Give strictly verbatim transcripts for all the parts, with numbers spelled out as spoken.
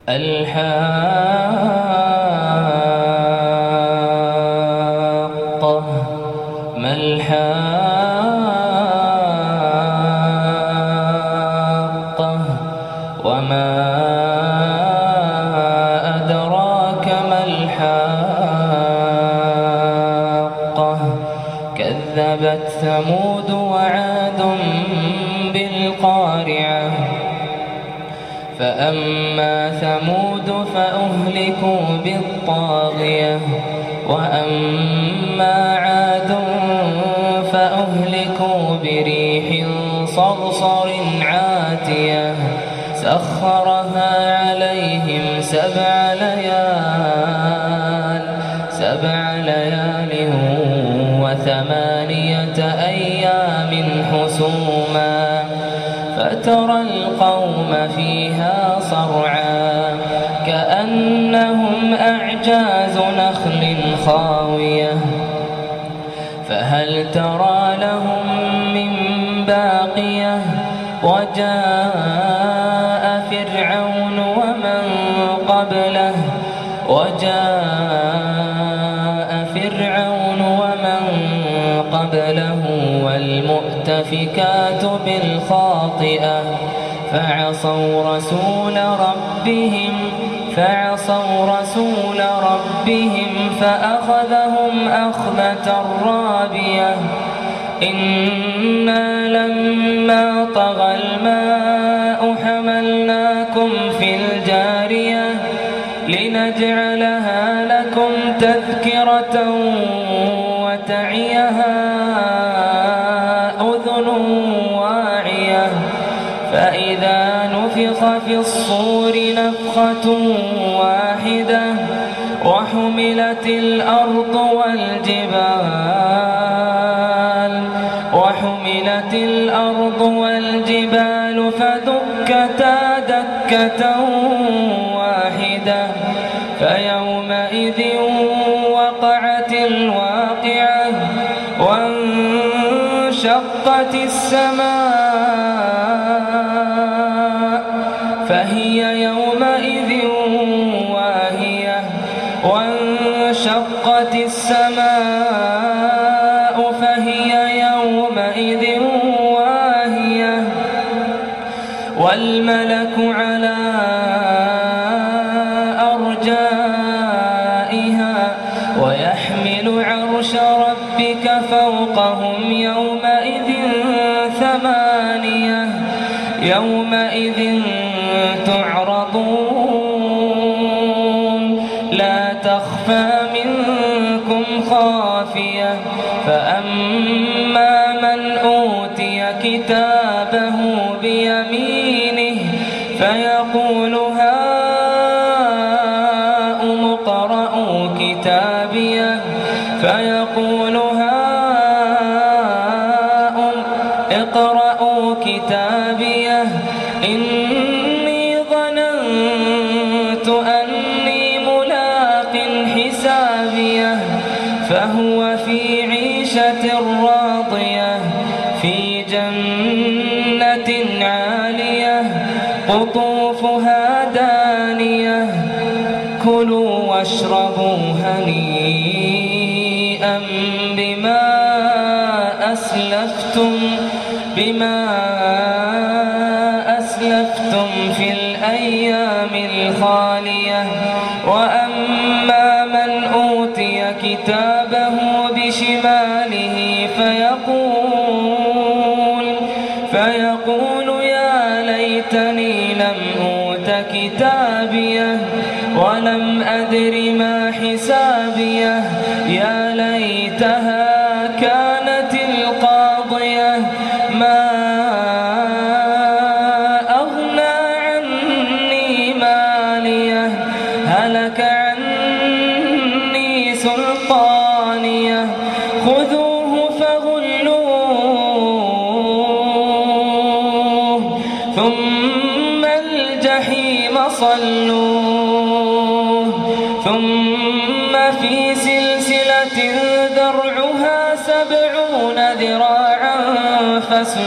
الحاقة ما الحاقة وما أدراك ما الحاقة كذبت ثمود وعاد بالقارعة فأما ثمود فأهلكوا بالطاغية وأما عاد فأهلكوا بريح صرصر عاتية سخرها عليهم سبع ليال سبع ليال وثمانية أيام حسوما فترى القوم فيها صرعا كأنهم أعجاز نخل خاوية فهل ترى لهم من باقية وجاء فرعون ومن قبله وجاء فرعون ومن قبله والمؤتفكات بالخاطئة فعصوا رسول ربهم فعصوا رسول ربهم فأخذهم أخذة رابية إنا لما طغى الماء حملناكم في الجارية لنجعلها لكم تذكرة وتعيها أذن واعية فإذا نفخ في الصور نفخة واحدة وحملت الأرض والجبال وحملت الأرض والجبال فدكتا دكة واحدة فيومئذ وقعت الواقعة وانشقت السماء فهي يومئذ واهية وانشقت السماء فهي يومئذ واهية والملك على أرجائها ويحمل عرش ربك فوقهم يومئذ ثمانية يومئذ تعرضون لا تخفى منكم خافية فأما من أوتي كتابه بيمينه فيقول هاؤم اقرءوا كتابيه فيقول هاؤم اقرءوا كتابيه إني ظننت أني ملاق حسابيه فهو في عيشة راضية في جنة عالية قطوفها دانية كلوا واشربوا هنيئا بما أسلفتم بما أسلفتم في الأيام الخالية وأما من أوتي كتابه بشماله فيقول فيقول يا ليتني لم أوت كتابيه ولم أدر ما حسابيه يا ليتها كانت القاضية ما أغنى عني ماليه هلك عني سلطانيه خذوه فغلوه ثم الجحيم صلوه ثم في سلسلة ذرعها سبعون ذراعا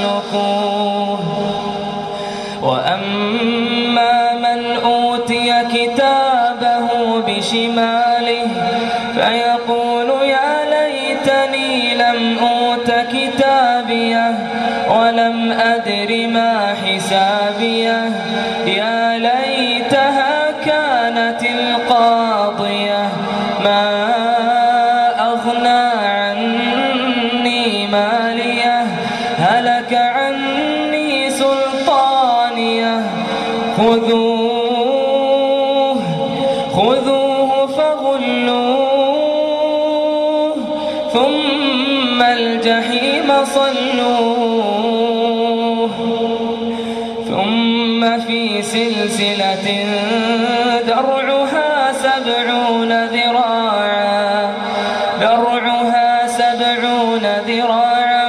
فاسلكوه وأما من أوتي كتابه بشماله فيقول يا ليتني لم أوت كتابيه ولم أدر ما حسابيه يا ليتها كانت القاضية ما أغنى عني ماليه هلك عني سلطانيه خذوه خذوه فغلوه ثم الجحيم صلوه ثم في سلسلة درعها سبعون ذراعا درعها سبعون ذراعا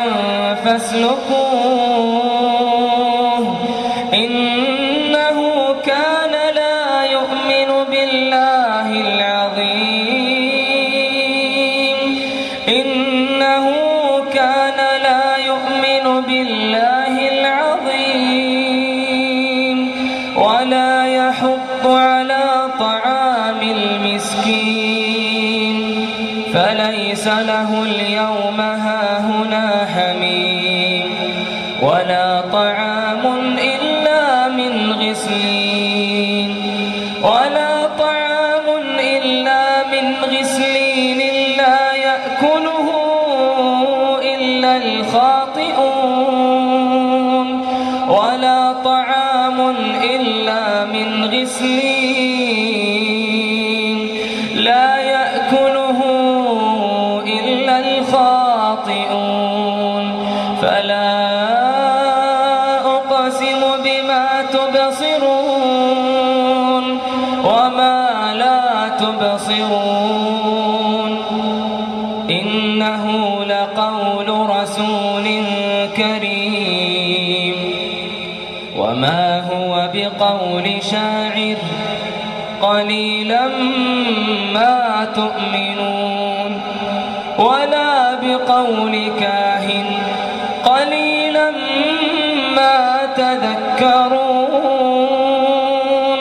فاسلكوه إنه كان لا يؤمن بالله العظيم إنه كان لا يؤمن بالله العظيم ولا يحض على طعام المسكين فليس له اليوم هاهنا حميم ولا طعام إلا من غسلين ولا طعام إلا من غسلين لا يأكله إلا الخاطئون ولا طعام إلا من غسلين لا يأكله إلا الخاطئون فلا أقسم بما تبصرون وما لا تبصرون إنه لقول رسول كريم وما هو بقول شاعر قليلا ما تؤمنون ولا بقول كاهن قليلا ما تذكرون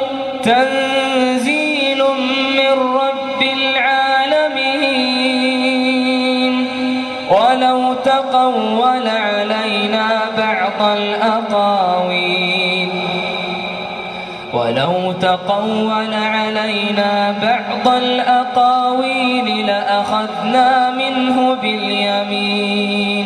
تنزيل من رب العالمين ولو تقول علينا بعض الأقاويل ولو تقول علينا بعض الأقاويل لأخذنا منه باليمين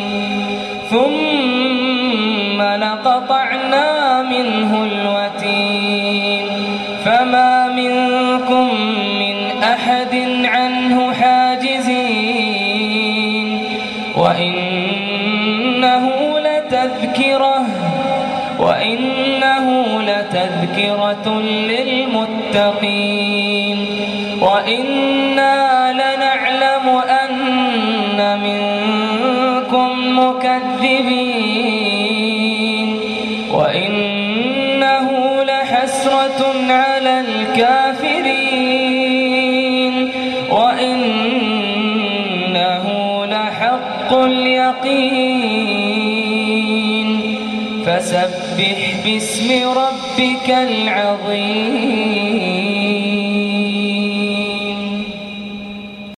ثم لقطعنا منه الوتين فما منكم من أحد عنه حاجزين وإنه لتذكرة وإنه لتذكرة للمتقين وإنا لنعلم أن منكم مكذبين وإنه لحسرة على الكافرين وإنه لحق اليقين فسبح باسم ربك العظيم.